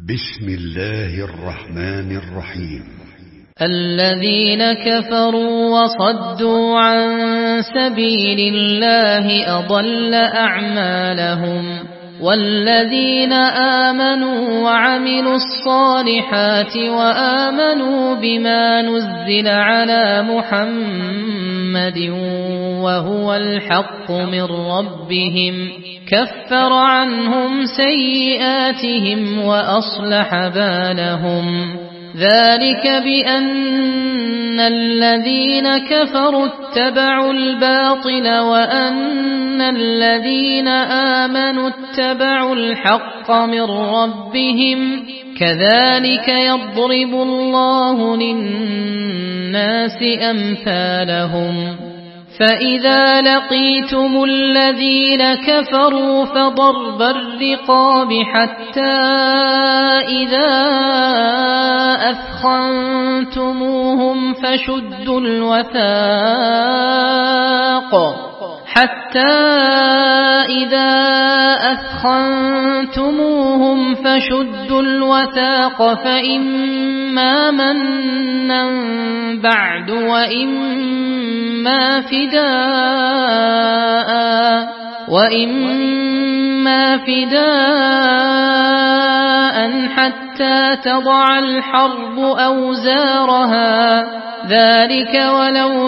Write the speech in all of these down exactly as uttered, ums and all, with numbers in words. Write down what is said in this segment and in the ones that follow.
بسم الله الرحمن الرحيم. الذين كفروا وصدوا عن سبيل الله أضل أعمالهم، والذين آمنوا وعملوا الصالحات وآمنوا بما نزل على محمد وهو الحق من ربهم كفر عنهم سيئاتهم وأصلح بالهم. ذلك بأن الذين كفروا اتبعوا الباطل وأن الذين آمنوا اتبعوا الحق من ربهم كذلك يضرب الله للناس أمثالهم. فإذا لقيتم الذين كفروا فضرب الرقاب حتى إذا أثخنتموهم فشدوا الوثاق حتى إذا أثخنتموهم فشدوا الوثاق فإما منا بعد وإما فداء وإما فداء حتى تضع الحرب أوزارها. ذلك ولو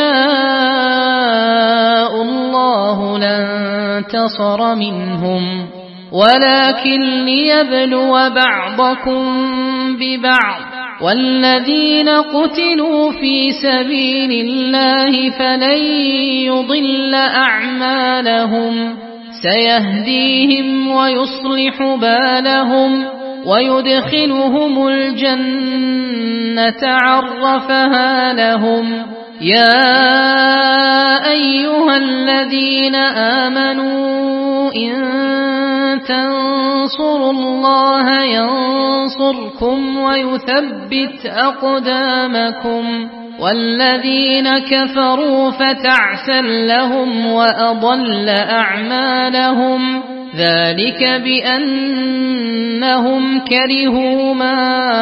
يشاء الله لانتصر منهم ولكن ليبلو بعضكم ببعض. والذين قتلوا في سبيل الله فلن يضل أعمالهم سيهديهم ويصلح بالهم ويدخلهم الجنة عرفها لهم. يا أيها الذين آمنوا إن تنصروا الله ينصركم ويثبت أقدامكم. والذين كفروا فتعسا لهم وأضل أعمالهم. ذلك بأنهم كرهوا ما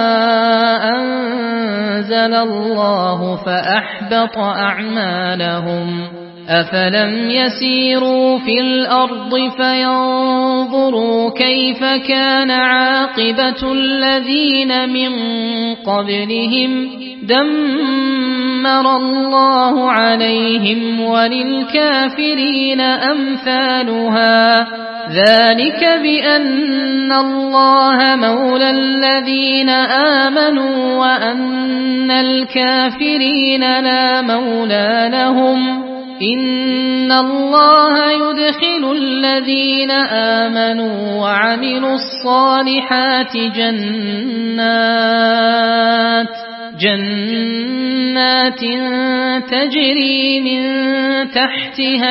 أنزل الله فأحبط أعمالهم. أفلم يسيروا في الأرض فينظروا كيف كان عاقبة الذين من قبلهم دمر الله عليهم وللكافرين أمثالها. ذلك بأن الله مولى الذين آمنوا وأن الكافرين لا مولى لهم. إن الله يدخل الذين آمنوا وعملوا الصالحات جنات جنات تجري من تحتها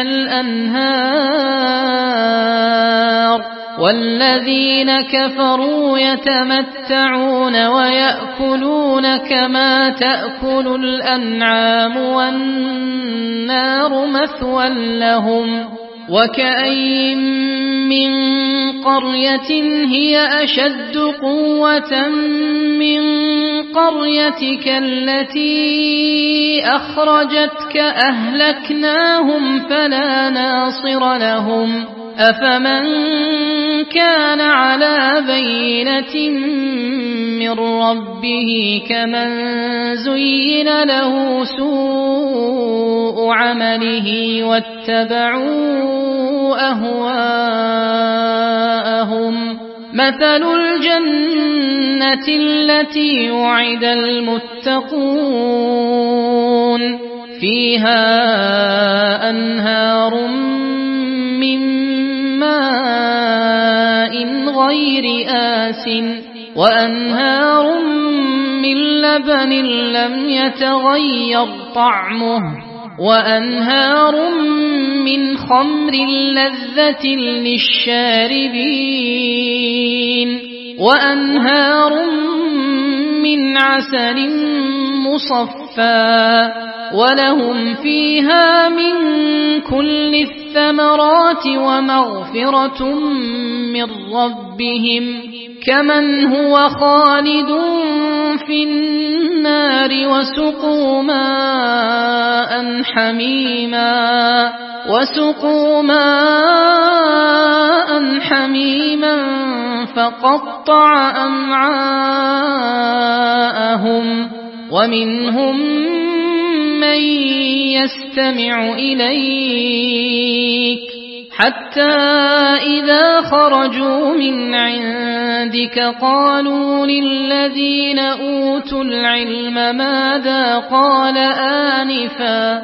الأنهار. والذين كفروا يتمتعون ويأكلون كما تأكل الأنعام والنار مثوى لهم. وكأين من قرية هي أشد قوة من قريتك التي أخرجتك أهلكناهم فلا ناصر لهم. أفمن كان على بينة من ربه كمن زين له سوء عمله واتبعوا أهواءهم. مثل الجنة التي وعد المتقون فيها أنهار من ماء غير آسٍ وأنهار من لبن لم يتغير طعمه وأنهار من خمر لذة للشاربين وأنهار من عسل مصفى ولهم فيها من كل الثمرات ومغفرة من ربهم كمن هو خالد في النار وسقوا ماء حميما وسقوا ماء حميما فقطع أمعاءهم ومنهم من يستمع إليك حتى إذا خرجوا من عندك قالوا للذين أوتوا العلم ماذا قال آنفا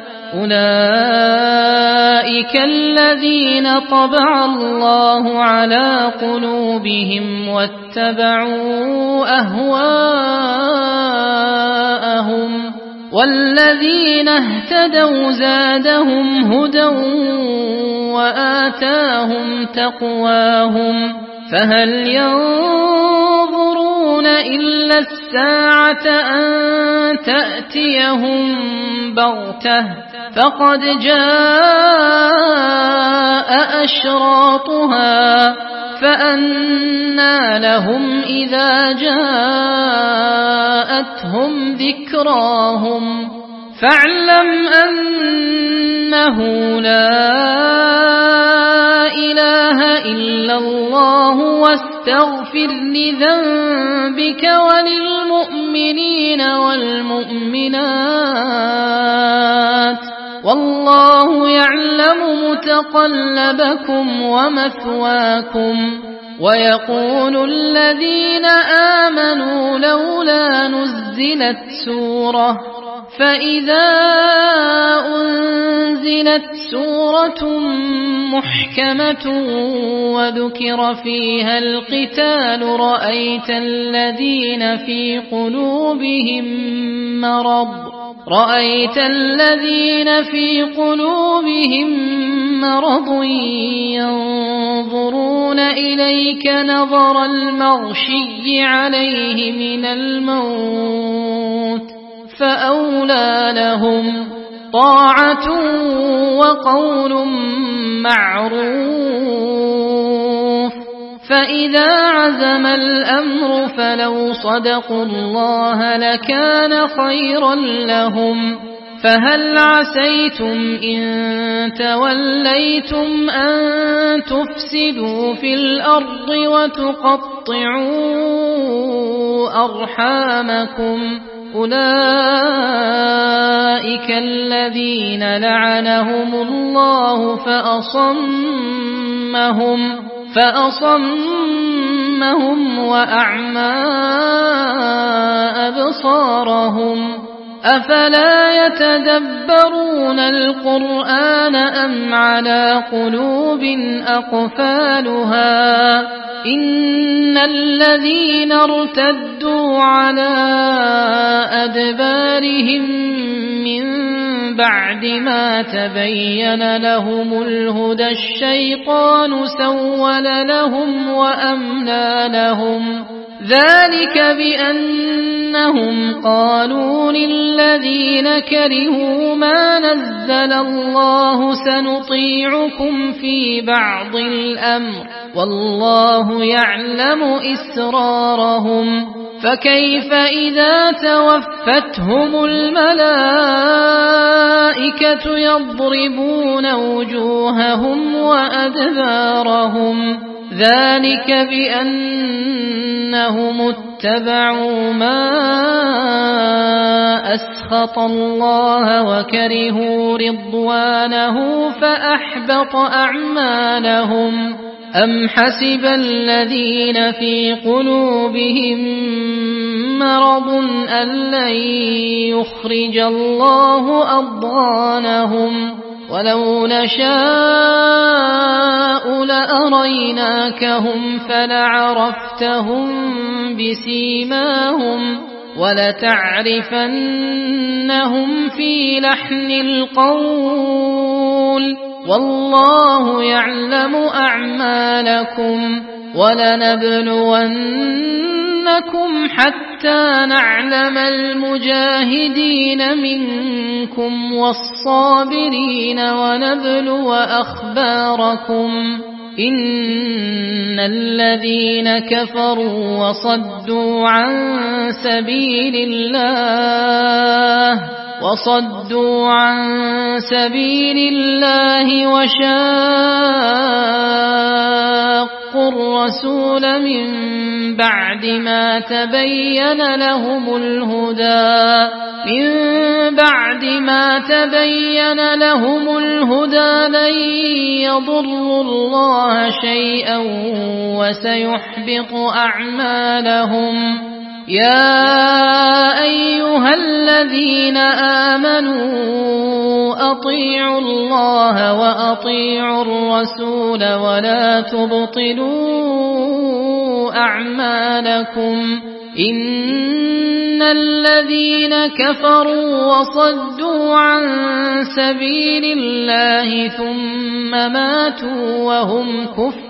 أولئك الذين طبع الله على قلوبهم واتبعوا أهواءهم والذين اهتدوا زادهم هدى وآتاهم تقواهم فهل ينظرون إلا الساعة أن تأتيهم بغتة فقد جاء أشراطها فأنى لهم إذا جاءتهم ذكراهم فاعلم أنه لا إله إلا الله واستغفر لذنبك وللمؤمنين والمؤمنات والله يعلم متقلبكم ومثواكم ويقول الذين آمنوا لولا نزلت سورة فإذا أنزلت سورة محكمة وذكر فيها القتال رأيت الذين في قلوبهم مرض رأيت الذين في قلوبهم مرض ينظرون إليك نظر المغشي عليه من الموت فأولى لهم طاعة وقول معروف فإذا عزم الأمر فلو صدقوا الله لكان خيرا لهم فهل عسيتم إن توليتم أن تفسدوا في الأرض وتقطعوا أرحامكم أولئك الذين لعنهم الله فأصمهم فأصمهم وأعمى أبصارهم أفلا يتدبرون القرآن أم على قلوب أقفالها إن الذين ارتدوا على أدبارهم من بعد ما تبين لهم الهدى الشيطان سول لهم وأملى لهم ذلك بأنهم قالوا للذين كرهوا ما نزل الله سنطيعكم في بعض الأمر والله يعلم إسرارهم فكيف إذا توفتهم الملائكة يضربون وجوههم وأدبارهم ذلك بأنهم اتبعوا ما أسخط الله وكرهوا رضوانه فأحبط أعمالهم أم حسب الذين في قلوبهم مرض أن لن يخرج الله أضغانهم ولو نشاء لأريناكهم فلعرفتهم بسيماهم ولتعرفنهم في لحن القول والله يعلم أعمالكم ولنبلونكم نفتنكم حتى نعلم المجاهدين منكم والصابرين ونبلو أخباركم إن الذين كفروا وصدوا عن سبيل الله وصدوا عن سبيل الله وشاقوا الرسول من بعد ما تبين لهم الهدى من بعد ما تبين لهم الهدى لن يضروا الله شيئا وسيحبط أعمالهم يا أيها الذين آمنوا أطيعوا الله وأطيعوا الرسول ولا تبطلوا أعمالكم إن الذين كفروا وصدوا عن سبيل الله ثم ماتوا وهم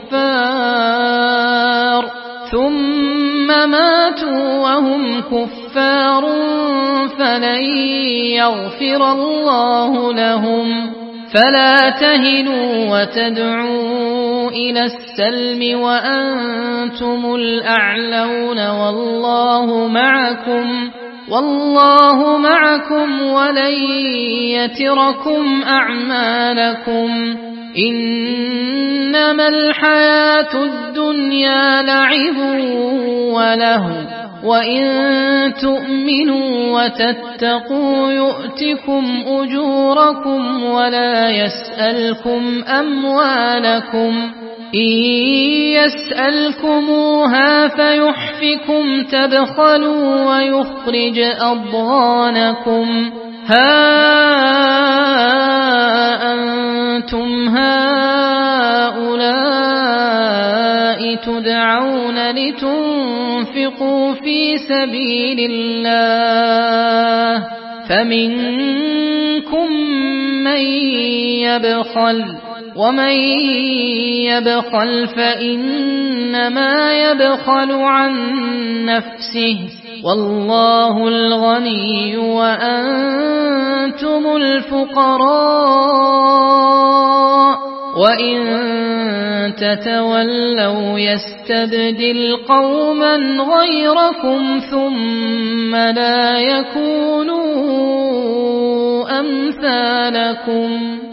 كفار ثم ماتوا وهم كفار فلن يغفر الله لهم فلا تهنوا وتدعوا إلى السلم وأنتم الأعلون والله معكم والله معكم ولن يتركم أعمالكم إنما الحياة الدنيا لعب وله وإن تؤمنوا وتتقوا يؤتكم أجوركم ولا يسألكم أموالكم إن يسألكموها فيحفكم تبخلوا ويخرج أضغانكم ها أنتم هؤلاء تدعون لتنفقوا في سبيل الله فمنكم من يبخل ومن يبخل فإنما يبخل عن نفسه والله الغني وأنتم الفقراء وإن تتولوا يستبدل قوما غيركم ثم لا يكونوا أمثالكم